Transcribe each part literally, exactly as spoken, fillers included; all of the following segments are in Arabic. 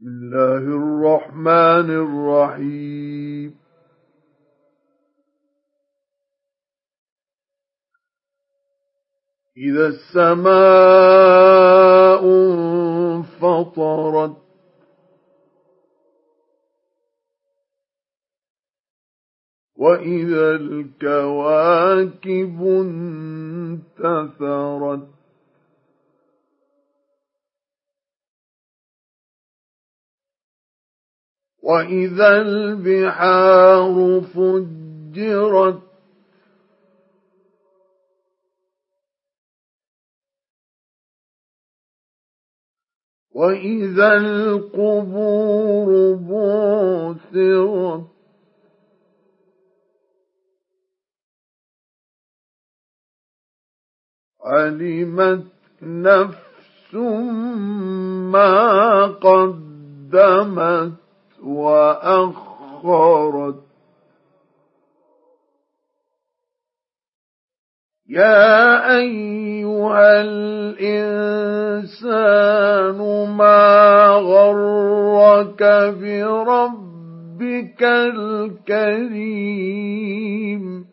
بسم الله الرحمن الرحيم. إذا السماء انفطرت وإذا الكواكب انتثرت وإذا البحار فجرت وإذا القبور بعثرت علمت نفس ما قدمت وأخرت يا أيها الإنسان ما غرك بربك الكريم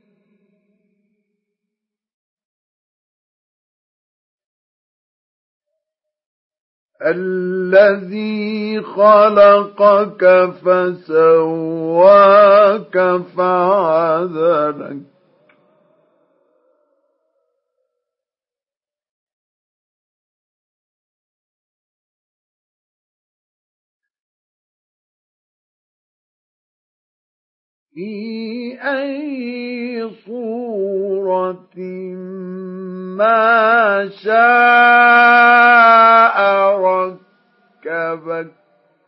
الذي خلقك فسواك فعدلك في أي صورة ما شاء ركبك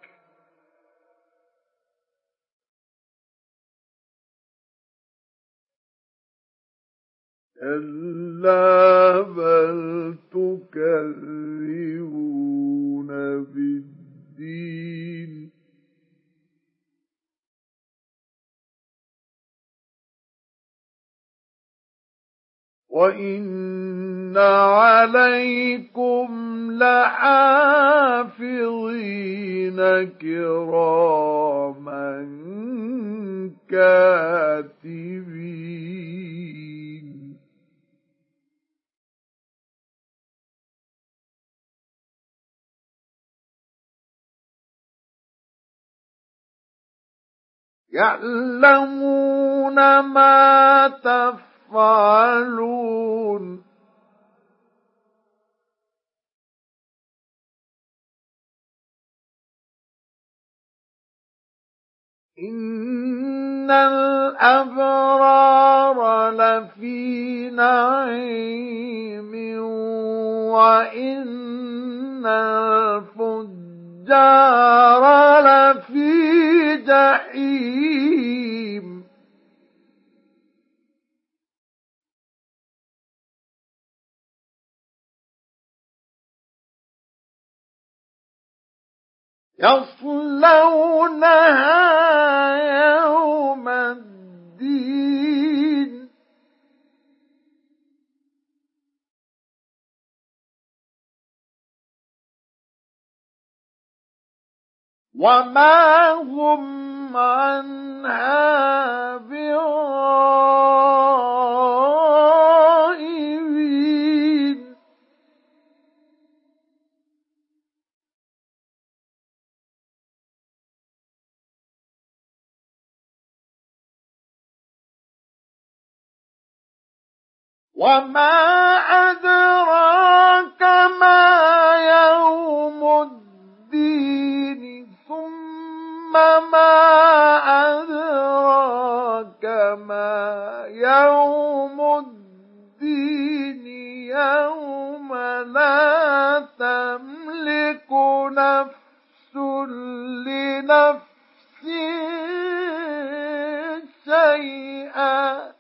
كلا بل تكذبون بالدين وإن عليكم لحافظين كراما كاتبين يعلمون ما تفعلون إن الأبرار لفي نعيم وإن الفجار لفي جحيم يصلونها يوم الدين وما هم عنها بغائبين وما أدراك ما يوم الدين ثم ما أدراك ما يوم الدين يوم لا تملك نفس لنفس شيئا